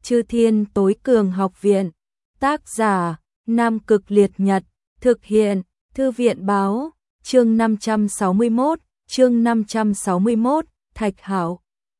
Chư Thiên Tối Cường Học Viện. Tác giả: Nam Cực Liệt Nhật. Thực hiện: Thư viện báo. Chương 561, Thạch Hạo.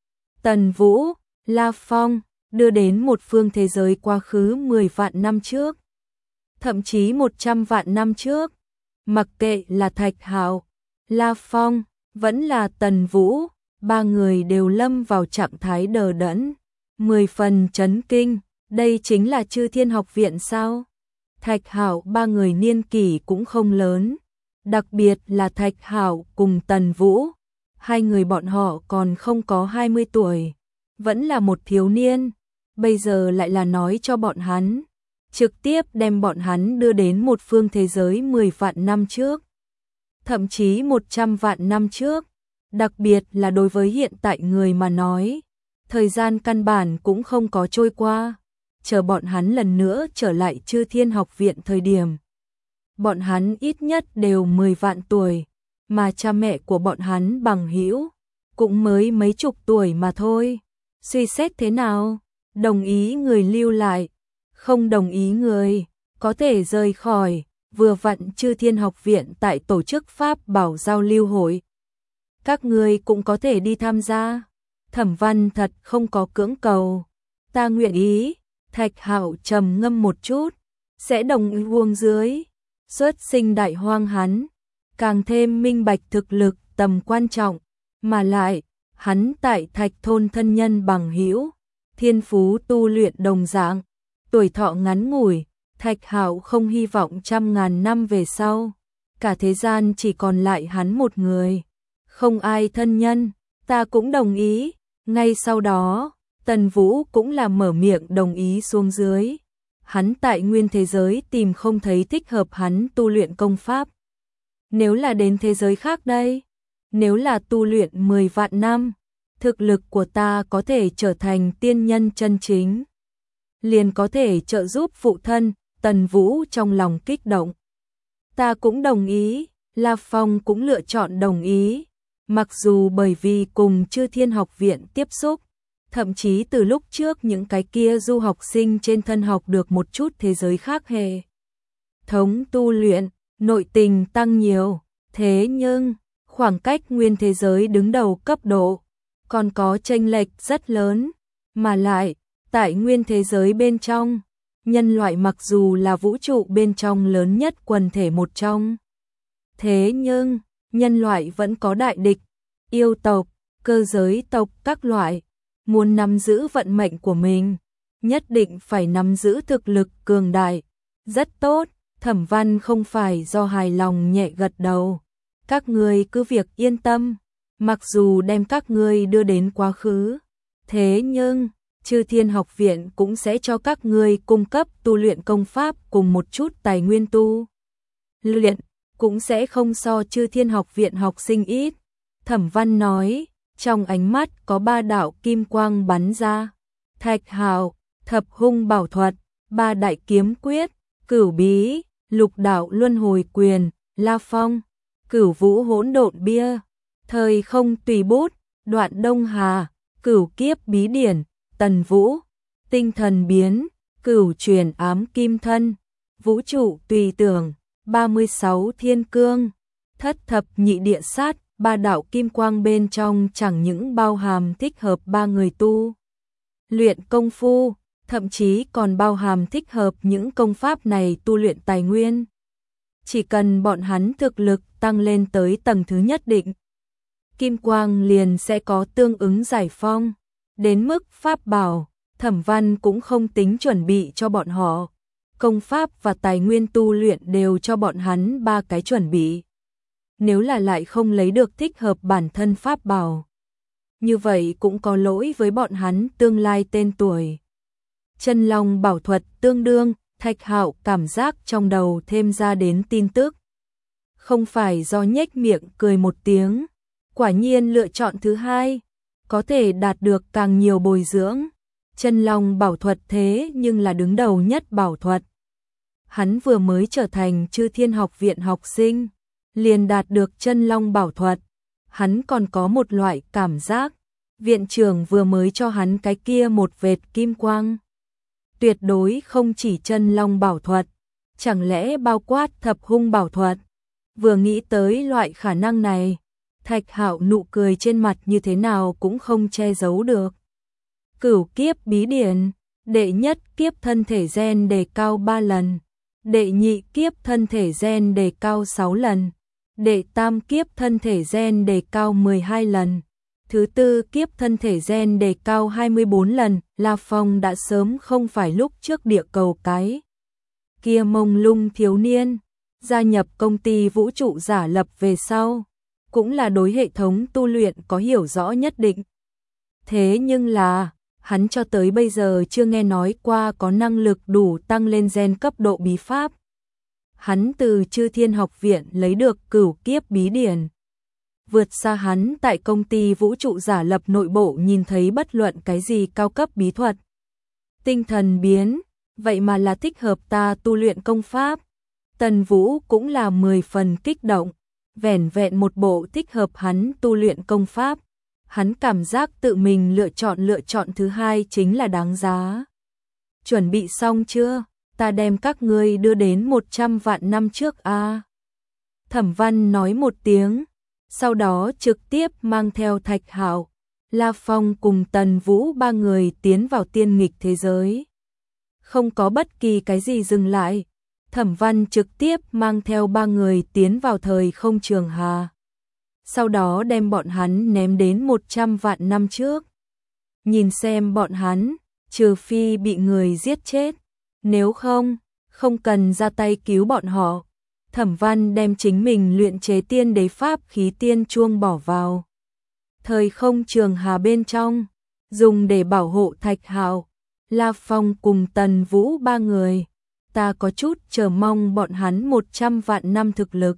Tần Vũ, La Phong, đưa đến một phương thế giới quá khứ 10 vạn năm trước, thậm chí 100 vạn năm trước. Mặc kệ là Thạch Hạo, La Phong, vẫn là Tần Vũ, ba người đều lâm vào trạng thái đờ đẫn, 10 phần chấn kinh. Đây chính là Chư Thiên Học Viện sao? Thạch Hạo ba người niên kỷ cũng không lớn, đặc biệt là Thạch Hạo cùng Tần Vũ, hai người bọn họ còn không có 20 tuổi, vẫn là một thiếu niên, bây giờ lại là nói cho bọn hắn, trực tiếp đem bọn hắn đưa đến một phương thế giới 10 vạn năm trước, thậm chí 100 vạn năm trước, đặc biệt là đối với hiện tại người mà nói, thời gian căn bản cũng không có trôi qua. Chờ bọn hắn lần nữa trở lại Chư Thiên Học Viện thời điểm, bọn hắn ít nhất đều 10 vạn tuổi, mà cha mẹ của bọn hắn bằng hữu cũng mới mấy chục tuổi mà thôi. Suy xét thế nào? Đồng ý người lưu lại, không đồng ý người có thể rời khỏi. Vừa vặn Chư Thiên Học Viện tại tổ chức Pháp Bảo giao lưu hội, các người cũng có thể đi tham gia. Thẩm Văn thật không có cưỡng cầu. Ta nguyện ý. Thạch Hạo trầm ngâm một chút, sẽ đồng ý buông dưới. Xuất sinh đại hoang hắn, càng thêm minh bạch thực lực tầm quan trọng, mà lại, hắn tại Thạch thôn thân nhân bằng hữu, thiên phú tu luyện đồng dạng, tuổi thọ ngắn ngủi, Thạch Hạo không hy vọng trăm ngàn năm về sau, cả thế gian chỉ còn lại hắn một người, không ai thân nhân. Ta cũng đồng ý. Ngay sau đó, Tần Vũ cũng là mở miệng đồng ý xuống dưới. Hắn tại nguyên thế giới tìm không thấy thích hợp hắn tu luyện công pháp. Nếu là đến thế giới khác đây, nếu là tu luyện 10 vạn năm, thực lực của ta có thể trở thành tiên nhân chân chính, liền có thể trợ giúp phụ thân. Tần Vũ trong lòng kích động. Ta cũng đồng ý. La Phong cũng lựa chọn đồng ý. Mặc dù bởi vì cùng Chư Thiên Học Viện tiếp xúc, thậm chí từ lúc trước những cái kia du học sinh trên thân học được một chút thế giới khác hệ thống tu luyện, nội tình tăng nhiều, thế nhưng khoảng cách nguyên thế giới đứng đầu cấp độ còn có chênh lệch rất lớn, mà lại tại nguyên thế giới bên trong, nhân loại mặc dù là vũ trụ bên trong lớn nhất quần thể một trong, thế nhưng nhân loại vẫn có đại địch, yêu tộc, cơ giới tộc các loại. Muốn nắm giữ vận mệnh của mình, nhất định phải nắm giữ thực lực cường đại. Rất tốt. Thẩm Văn không phải do hài lòng nhẹ gật đầu. Các ngươi cứ việc yên tâm, mặc dù đem các ngươi đưa đến quá khứ, thế nhưng Chư Thiên Học Viện cũng sẽ cho các ngươi cung cấp tu luyện công pháp cùng một chút tài nguyên tu luyện, cũng sẽ không so Chư Thiên Học Viện học sinh ít. Thẩm Văn nói, trong ánh mắt có 3 đạo kim quang bắn ra. Thạch Hạo, Thập Hung Bảo Thuật, 3 đại kiếm quyết, Cửu Bí, Lục Đạo Luân Hồi Quyền, La Phong, Cửu Vũ Hỗn Độn Bia, Thời Không Tùy Bút, Đoạn Đông Hà, Cửu Kiếp Bí Điển, Tần Vũ, Tinh Thần Biến, Cửu Truyền Ám Kim Thân, Vũ Trụ Tùy Tưởng, 36 Thiên Cương, Thất Thập Nhị Địa Sát. 3 đạo kim quang bên trong chẳng những bao hàm thích hợp 3 người tu luyện công phu, thậm chí còn bao hàm thích hợp những công pháp này tu luyện tài nguyên. Chỉ cần bọn hắn thực lực tăng lên tới tầng thứ nhất định, kim quang liền sẽ có tương ứng giải phong. Đến mức pháp bảo, Thẩm Văn cũng không tính chuẩn bị cho bọn họ. Công pháp và tài nguyên tu luyện đều cho bọn hắn 3 cái chuẩn bị. Nếu là lại không lấy được thích hợp bản thân pháp bảo, như vậy cũng có lỗi với bọn hắn tương lai tên tuổi. Chân Long Bảo Thuật tương đương. Thạch Hạo cảm giác trong đầu thêm ra đến tin tức. Không phải do nhếch miệng cười một tiếng, quả nhiên lựa chọn thứ hai, có thể đạt được càng nhiều bồi dưỡng. Chân Long Bảo Thuật thế nhưng là đứng đầu nhất bảo thuật. Hắn vừa mới trở thành Chư Thiên Học Viện học sinh, liền đạt được Chân Long Bảo Thuật. Hắn còn có một loại cảm giác, viện trưởng vừa mới cho hắn cái kia một vệt kim quang, tuyệt đối không chỉ chân long bảo thuật, chẳng lẽ bao quát thập hung bảo thuật. Vừa nghĩ tới loại khả năng này, Thạch Hạo nụ cười trên mặt như thế nào cũng không che giấu được. Cửu kiếp bí điển, đệ nhất kiếp thân thể gen đề cao 3 lần, đệ nhị kiếp thân thể gen đề cao 6 lần, đệ tam kiếp thân thể gen đề cao 12 lần, thứ tư kiếp thân thể gen đề cao 24 lần. La Phong đã sớm không phải lúc trước địa cầu cái kia mông lung thiếu niên, gia nhập công ty vũ trụ giả lập về sau, cũng là đối hệ thống tu luyện có hiểu rõ nhất định. Thế nhưng là, hắn cho tới bây giờ chưa nghe nói qua có năng lực đủ tăng lên gen cấp độ bí pháp. Hắn từ Chư Thiên Học Viện lấy được cửu kiếp bí điển, vượt xa hắn tại công ty vũ trụ giả lập nội bộ nhìn thấy bất luận cái gì cao cấp bí thuật. Tinh thần biến, vậy mà là thích hợp ta tu luyện công pháp. Tần Vũ cũng là 10 phần kích động, vẻn vẹn một bộ thích hợp hắn tu luyện công pháp. Hắn cảm giác tự mình lựa chọn thứ hai chính là đáng giá. Chuẩn bị xong chưa? Ta đem các ngươi đưa đến 100 vạn năm trước a. Thẩm Văn nói một tiếng, sau đó trực tiếp mang theo Thạch Hạo, La Phong cùng Tần Vũ ba người tiến vào tiên nghịch thế giới. Không có bất kỳ cái gì dừng lại, Thẩm Văn trực tiếp mang theo ba người tiến vào thời không trường hà. Sau đó đem bọn hắn ném đến 100 vạn năm trước. Nhìn xem bọn hắn, trừ phi bị người giết chết, nếu không, không cần ra tay cứu bọn họ. Thẩm Văn đem chính mình luyện chế tiên đế pháp khí tiên chuông bỏ vào thời không trường hà bên trong, dùng để bảo hộ Thạch Hạo, La Phong cùng Tần Vũ ba người. Ta có chút chờ mong bọn hắn 100 vạn năm thực lực.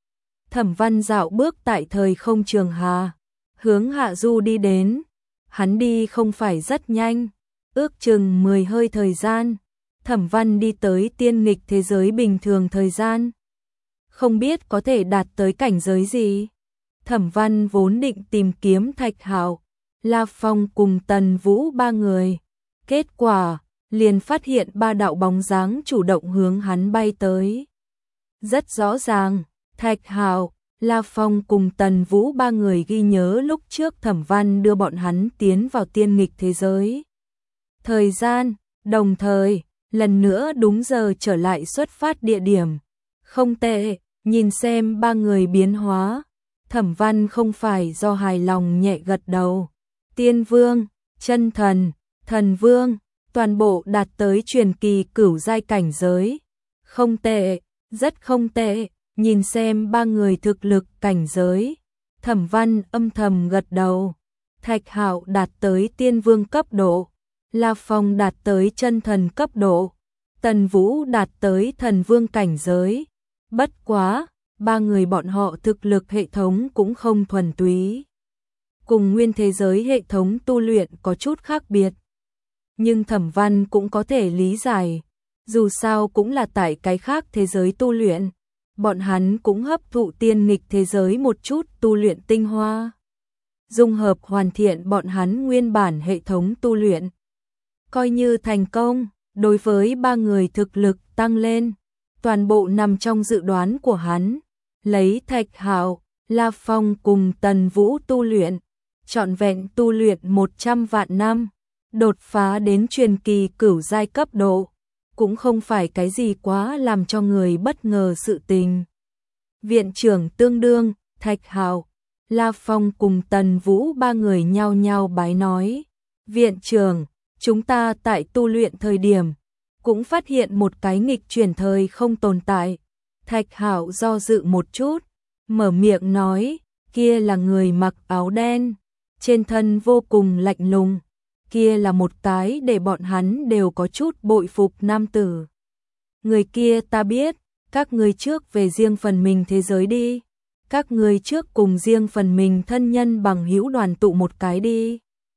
Thẩm Văn dạo bước tại thời không trường hà, hướng hạ du đi đến. Hắn đi không phải rất nhanh, ước chừng 10 hơi thời gian, Thẩm Văn đi tới tiên nghịch thế giới bình thường thời gian. Không biết có thể đạt tới cảnh giới gì. Thẩm Văn vốn định tìm kiếm Thạch Hạo, La Phong cùng Tần Vũ ba người. Kết quả, liền phát hiện ba đạo bóng dáng chủ động hướng hắn bay tới. Rất rõ ràng, Thạch Hạo, La Phong cùng Tần Vũ ba người ghi nhớ lúc trước Thẩm Văn đưa bọn hắn tiến vào tiên nghịch thế giới. Thời gian, đồng thời, lần nữa đúng giờ trở lại xuất phát địa điểm. Không tệ, nhìn xem ba người biến hóa, Thẩm Văn không phải do hài lòng nhẹ gật đầu. Tiên Vương, Chân Thần, Thần Vương, toàn bộ đạt tới truyền kỳ cửu giai cảnh giới. Không tệ, rất không tệ, nhìn xem ba người thực lực cảnh giới. Thẩm Văn âm thầm gật đầu. Thạch Hạo đạt tới Tiên Vương cấp độ, La Phong đạt tới chân thần cấp độ, Tần Vũ đạt tới thần vương cảnh giới. Bất quá, ba người bọn họ thực lực hệ thống cũng không thuần túy. Cùng nguyên thế giới hệ thống tu luyện có chút khác biệt. Nhưng Thẩm Văn cũng có thể lý giải, dù sao cũng là tại cái khác thế giới tu luyện. Bọn hắn cũng hấp thụ tiên nghịch thế giới một chút tu luyện tinh hoa. Dung hợp hoàn thiện bọn hắn nguyên bản hệ thống tu luyện. Coi như thành công, đối với ba người thực lực tăng lên, toàn bộ nằm trong dự đoán của hắn. Lấy Thạch Hạo, La Phong cùng Tần Vũ tu luyện, trọn vẹn tu luyện 100 vạn năm, đột phá đến truyền kỳ cửu giai cấp độ, cũng không phải cái gì quá làm cho người bất ngờ sự tình. Viện trưởng tương đương, Thạch Hạo, La Phong cùng Tần Vũ ba người nhao nhao bái nói. Viện trưởng, chúng ta tại tu luyện thời điểm, cũng phát hiện một cái nghịch chuyển thời không tồn tại. Thạch Hạo do dự một chút, mở miệng nói, kia là người mặc áo đen, trên thân vô cùng lạnh lùng, kia là một cái để bọn hắn đều có chút bội phục nam tử. Người kia ta biết, các ngươi trước về riêng phần mình thế giới đi, các ngươi trước cùng riêng phần mình thân nhân bằng hữu đoàn tụ một cái đi.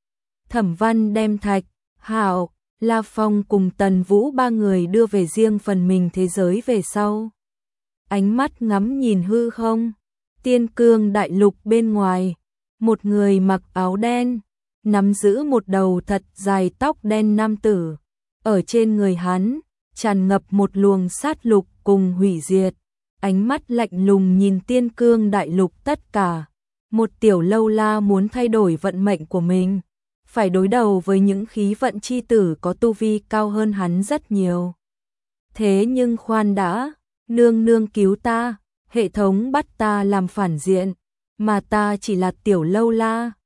Thẩm Văn đem Thạch Hạo, La Phong cùng Tần Vũ ba người đưa về riêng phần mình thế giới về sau. Ánh mắt ngắm nhìn hư không, Tiên Cương đại lục bên ngoài, một người mặc áo đen, nắm giữ một đầu thật dài tóc đen nam tử, ở trên người hắn tràn ngập một luồng sát lục cùng hủy diệt, ánh mắt lạnh lùng nhìn Tiên Cương Đại Lục tất cả. Một tiểu lâu la muốn thay đổi vận mệnh của mình, phải đối đầu với những khí vận chi tử có tu vi cao hơn hắn rất nhiều. Thế nhưng khoan đã, nương nương cứu ta, hệ thống bắt ta làm phản diện, mà ta chỉ là tiểu lâu la.